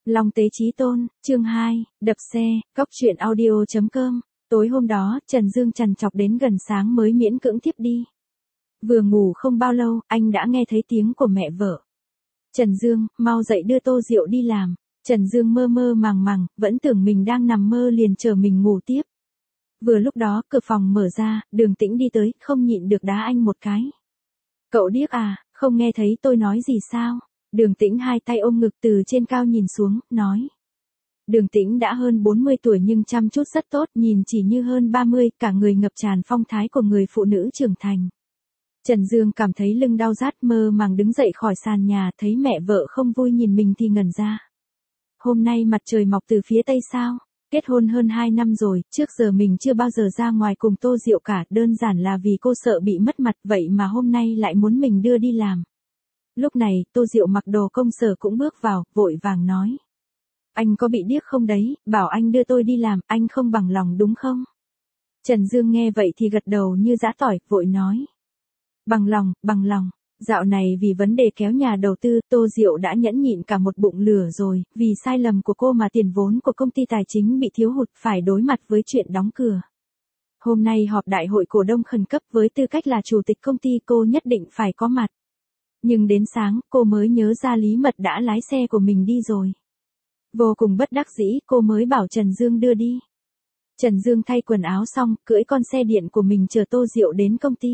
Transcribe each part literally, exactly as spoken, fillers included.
Long Tế Chí Tôn, chương hai, đập xe, cóc truyện audio chấm com. Tối hôm đó, Trần Dương trằn trọc đến gần sáng mới miễn cưỡng thiếp đi. Vừa ngủ không bao lâu, anh đã nghe thấy tiếng của mẹ vợ. Trần Dương, mau dậy đưa Tô Diệu đi làm. Trần Dương mơ mơ màng màng, vẫn tưởng mình đang nằm mơ liền chờ mình ngủ tiếp. Vừa lúc đó, cửa phòng mở ra, Đường Tĩnh đi tới, không nhịn được đá anh một cái. Cậu điếc à, không nghe thấy tôi nói gì sao? Đường Tĩnh hai tay ôm ngực từ trên cao nhìn xuống, nói. Đường Tĩnh đã hơn bốn mươi tuổi nhưng chăm chút rất tốt, nhìn chỉ như hơn ba mươi, cả người ngập tràn phong thái của người phụ nữ trưởng thành. Trần Dương cảm thấy lưng đau rát, mơ màng đứng dậy khỏi sàn nhà, thấy mẹ vợ không vui nhìn mình thì ngẩn ra. Hôm nay mặt trời mọc từ phía tây sao? Kết hôn hơn hai năm rồi, trước giờ mình chưa bao giờ ra ngoài cùng Tô Diệu cả, đơn giản là vì cô sợ bị mất mặt, vậy mà hôm nay lại muốn mình đưa đi làm. Lúc này, Tô Diệu mặc đồ công sở cũng bước vào, vội vàng nói. Anh có bị điếc không đấy, bảo anh đưa tôi đi làm, anh không bằng lòng đúng không? Trần Dương nghe vậy thì gật đầu như giã tỏi, vội nói. Bằng lòng, bằng lòng. Dạo này vì vấn đề kéo nhà đầu tư, Tô Diệu đã nhẫn nhịn cả một bụng lửa rồi, vì sai lầm của cô mà tiền vốn của công ty tài chính bị thiếu hụt, phải đối mặt với chuyện đóng cửa. Hôm nay họp đại hội cổ đông khẩn cấp, với tư cách là chủ tịch công ty cô nhất định phải có mặt. Nhưng đến sáng, cô mới nhớ ra Lý Mật đã lái xe của mình đi rồi. Vô cùng bất đắc dĩ, cô mới bảo Trần Dương đưa đi. Trần Dương thay quần áo xong, cưỡi con xe điện của mình chờ Tô Diệu đến công ty.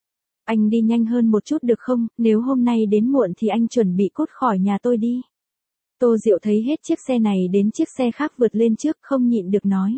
Anh đi nhanh hơn một chút được không, nếu hôm nay đến muộn thì anh chuẩn bị cút khỏi nhà tôi đi. Tô Diệu thấy hết chiếc xe này đến chiếc xe khác vượt lên trước, không nhịn được nói.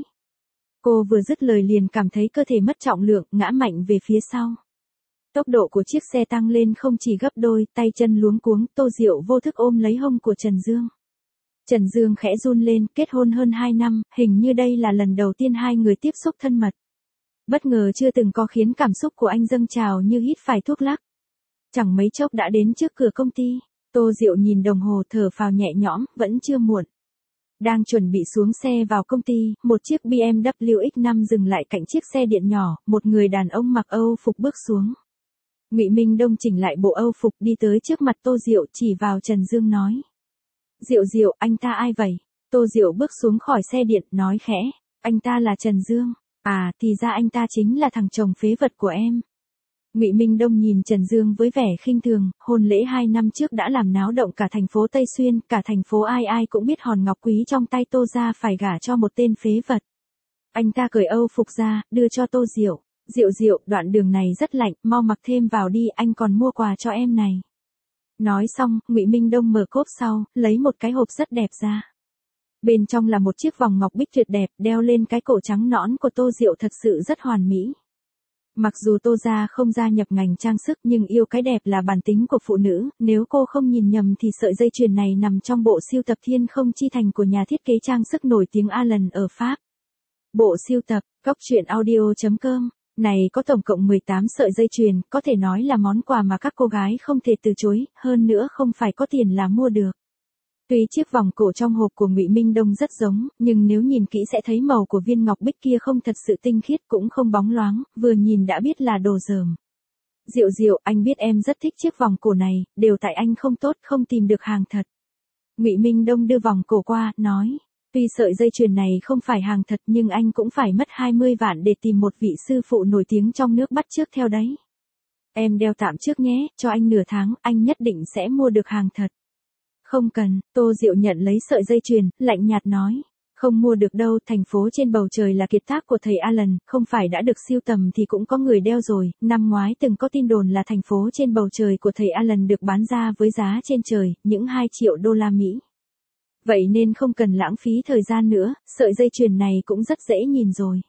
Cô vừa dứt lời liền cảm thấy cơ thể mất trọng lượng, ngã mạnh về phía sau. Tốc độ của chiếc xe tăng lên không chỉ gấp đôi, tay chân luống cuống, Tô Diệu vô thức ôm lấy hông của Trần Dương. Trần Dương khẽ run lên, kết hôn hơn hai năm, hình như đây là lần đầu tiên hai người tiếp xúc thân mật. Bất ngờ chưa từng có khiến cảm xúc của anh dâng trào như hít phải thuốc lắc. Chẳng mấy chốc đã đến trước cửa công ty, Tô Diệu nhìn đồng hồ thở phào nhẹ nhõm, vẫn chưa muộn. Đang chuẩn bị xuống xe vào công ty, một chiếc bê em vê X năm dừng lại cạnh chiếc xe điện nhỏ, một người đàn ông mặc Âu phục bước xuống. Ngụy Minh Đông chỉnh lại bộ Âu phục đi tới trước mặt Tô Diệu, chỉ vào Trần Dương nói. Diệu Diệu, anh ta ai vậy? Tô Diệu bước xuống khỏi xe điện, nói khẽ, anh ta là Trần Dương. À, thì ra anh ta chính là thằng chồng phế vật của em. Ngụy Minh Đông nhìn Trần Dương với vẻ khinh thường, hôn lễ hai năm trước đã làm náo động cả thành phố Tây Xuyên, cả thành phố ai ai cũng biết hòn ngọc quý trong tay Tô ra phải gả cho một tên phế vật. Anh ta cởi Âu phục ra, đưa cho Tô Diệu. Diệu Diệu, đoạn đường này rất lạnh, mau mặc thêm vào đi, anh còn mua quà cho em này. Nói xong, Ngụy Minh Đông mở cốp sau, lấy một cái hộp rất đẹp ra. Bên trong là một chiếc vòng ngọc bích tuyệt đẹp, đeo lên cái cổ trắng nõn của Tô Diệu thật sự rất hoàn mỹ. Mặc dù Tô gia không gia nhập ngành trang sức nhưng yêu cái đẹp là bản tính của phụ nữ, nếu cô không nhìn nhầm thì sợi dây chuyền này nằm trong bộ sưu tập Thiên Không Chi Thành của nhà thiết kế trang sức nổi tiếng Alan ở Pháp. Bộ sưu tập, cóc truyện audio chấm com. Này có tổng cộng mười tám sợi dây chuyền, có thể nói là món quà mà các cô gái không thể từ chối, hơn nữa không phải có tiền là mua được. Tuy chiếc vòng cổ trong hộp của Ngụy Minh Đông rất giống, nhưng nếu nhìn kỹ sẽ thấy màu của viên ngọc bích kia không thật sự tinh khiết, cũng không bóng loáng, vừa nhìn đã biết là đồ dởm. Diệu Diệu, anh biết em rất thích chiếc vòng cổ này, đều tại anh không tốt, không tìm được hàng thật. Ngụy Minh Đông đưa vòng cổ qua, nói. Tuy sợi dây chuyền này không phải hàng thật nhưng anh cũng phải mất hai mươi vạn để tìm một vị sư phụ nổi tiếng trong nước bắt chước theo đấy. Em đeo tạm trước nhé, cho anh nửa tháng, anh nhất định sẽ mua được hàng thật. Không cần, Tô Diệu nhận lấy sợi dây chuyền, lạnh nhạt nói. Không mua được đâu, thành phố trên bầu trời là kiệt tác của thầy Alan, không phải đã được sưu tầm thì cũng có người đeo rồi. Năm ngoái từng có tin đồn là thành phố trên bầu trời của thầy Alan được bán ra với giá trên trời, những hai triệu đô la Mỹ. Vậy nên không cần lãng phí thời gian nữa, sợi dây chuyền này cũng rất dễ nhìn rồi.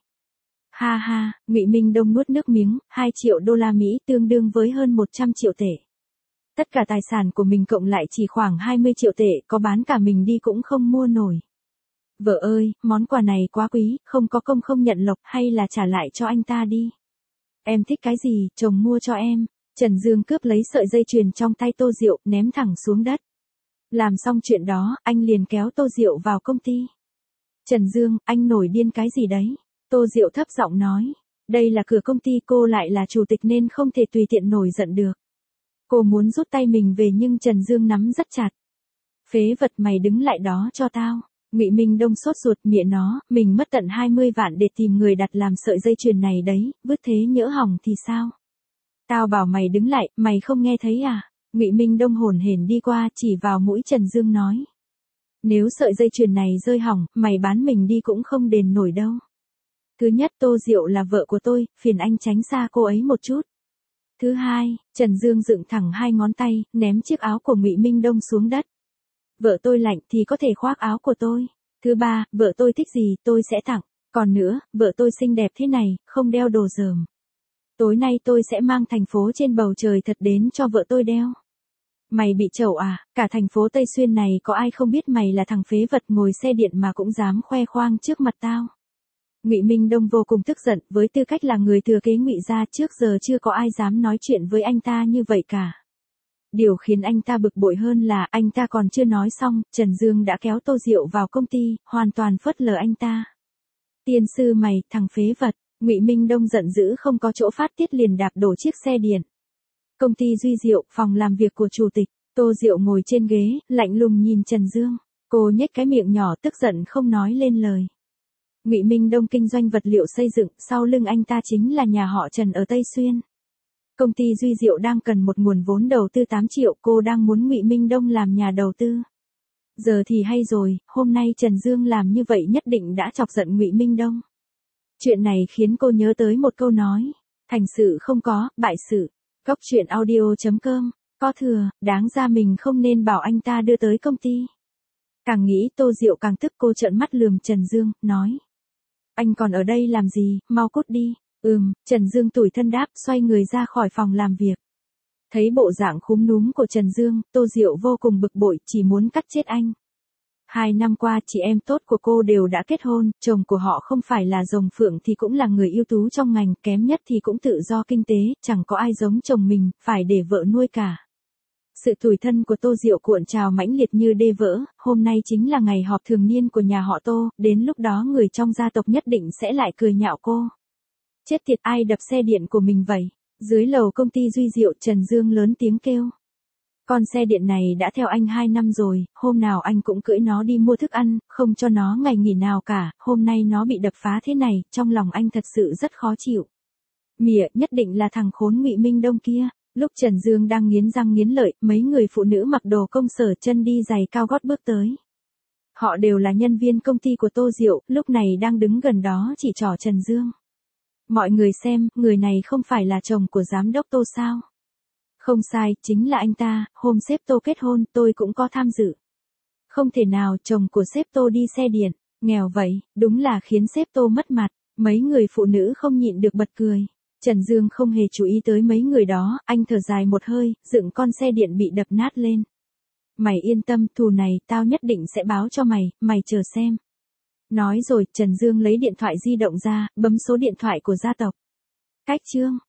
Ha ha, Ngụy Minh Đông nuốt nước miếng, hai triệu đô la Mỹ tương đương với hơn một trăm triệu tệ. Tất cả tài sản của mình cộng lại chỉ khoảng hai mươi triệu tệ, có bán cả mình đi cũng không mua nổi. Vợ ơi, món quà này quá quý, không có công không nhận lộc, hay là trả lại cho anh ta đi. Em thích cái gì, chồng mua cho em. Trần Dương cướp lấy sợi dây chuyền trong tay Tô Diệu, ném thẳng xuống đất. Làm xong chuyện đó, anh liền kéo Tô Diệu vào công ty. Trần Dương, anh nổi điên cái gì đấy? Tô Diệu thấp giọng nói. Đây là cửa công ty, cô lại là chủ tịch nên không thể tùy tiện nổi giận được. Cô muốn rút tay mình về nhưng Trần Dương nắm rất chặt. Phế vật, mày đứng lại đó cho tao. Ngụy Minh Đông sốt ruột, mẹ nó, mình mất tận hai mươi vạn để tìm người đặt làm sợi dây chuyền này đấy, vứt thế nhỡ hỏng thì sao? Tao bảo mày đứng lại, mày không nghe thấy à? Ngụy Minh Đông hồn hển đi qua, chỉ vào mũi Trần Dương nói. Nếu sợi dây chuyền này rơi hỏng, mày bán mình đi cũng không đền nổi đâu. Thứ nhất, Tô Diệu là vợ của tôi, phiền anh tránh xa cô ấy một chút. Thứ hai, Trần Dương dựng thẳng hai ngón tay, ném chiếc áo của Ngụy Minh Đông xuống đất. Vợ tôi lạnh thì có thể khoác áo của tôi. Thứ ba, vợ tôi thích gì tôi sẽ tặng. Còn nữa, vợ tôi xinh đẹp thế này, không đeo đồ dởm. Tối nay tôi sẽ mang thành phố trên bầu trời thật đến cho vợ tôi đeo. Mày bị chẩu à, cả thành phố Tây Xuyên này có ai không biết mày là thằng phế vật ngồi xe điện mà cũng dám khoe khoang trước mặt tao. Ngụy Minh Đông vô cùng tức giận, với tư cách là người thừa kế Ngụy gia, trước giờ chưa có ai dám nói chuyện với anh ta như vậy cả. Điều khiến anh ta bực bội hơn là anh ta còn chưa nói xong, Trần Dương đã kéo Tô Diệu vào công ty, hoàn toàn phớt lờ anh ta. Tiên sư mày, thằng phế vật. Ngụy Minh Đông giận dữ không có chỗ phát tiết liền đạp đổ chiếc xe điện. Công ty Duy Diệu, phòng làm việc của chủ tịch. Tô Diệu ngồi trên ghế, lạnh lùng nhìn Trần Dương. Cô nhếch cái miệng nhỏ tức giận không nói lên lời. Ngụy Minh Đông kinh doanh vật liệu xây dựng, sau lưng anh ta chính là nhà họ Trần ở Tây Xuyên. Công ty Duy Diệu đang cần một nguồn vốn đầu tư tám triệu, cô đang muốn Ngụy Minh Đông làm nhà đầu tư. Giờ thì hay rồi, hôm nay Trần Dương làm như vậy nhất định đã chọc giận Ngụy Minh Đông. Chuyện này khiến cô nhớ tới một câu nói, thành sự không có, bại sự. Cóc truyện audio chấm com, có thừa, đáng ra mình không nên bảo anh ta đưa tới công ty. Càng nghĩ Tô Diệu càng tức, cô trợn mắt lườm Trần Dương, nói. Anh còn ở đây làm gì, mau cút đi. Ừm, Trần Dương tủi thân đáp, xoay người ra khỏi phòng làm việc. Thấy bộ dạng khúm núm của Trần Dương, Tô Diệu vô cùng bực bội, chỉ muốn cắt chết anh. Hai năm qua chị em tốt của cô đều đã kết hôn, chồng của họ không phải là rồng phượng thì cũng là người ưu tú trong ngành, kém nhất thì cũng tự do kinh tế, chẳng có ai giống chồng mình, phải để vợ nuôi cả. Sự tủi thân của Tô Diệu cuộn trào mãnh liệt như đê vỡ, hôm nay chính là ngày họp thường niên của nhà họ Tô, đến lúc đó người trong gia tộc nhất định sẽ lại cười nhạo cô. Chết tiệt, ai đập xe điện của mình vậy? Dưới lầu công ty Duy Diệu, Trần Dương lớn tiếng kêu. Con xe điện này đã theo anh hai năm rồi, hôm nào anh cũng cưỡi nó đi mua thức ăn, không cho nó ngày nghỉ nào cả, hôm nay nó bị đập phá thế này, trong lòng anh thật sự rất khó chịu. Mỉa, nhất định là thằng khốn Ngụy Minh Đông kia. Lúc Trần Dương đang nghiến răng nghiến lợi, mấy người phụ nữ mặc đồ công sở chân đi giày cao gót bước tới. Họ đều là nhân viên công ty của Tô Diệu, lúc này đang đứng gần đó chỉ trỏ Trần Dương. Mọi người xem, người này không phải là chồng của giám đốc Tô sao? Không sai, chính là anh ta, hôm sếp Tô kết hôn, tôi cũng có tham dự. Không thể nào, chồng của sếp Tô đi xe điện, nghèo vậy, đúng là khiến sếp Tô mất mặt, mấy người phụ nữ không nhịn được bật cười. Trần Dương không hề chú ý tới mấy người đó, anh thở dài một hơi, dựng con xe điện bị đập nát lên. Mày yên tâm, thù này, tao nhất định sẽ báo cho mày, mày chờ xem. Nói rồi, Trần Dương lấy điện thoại di động ra, bấm số điện thoại của gia tộc. Cách chương.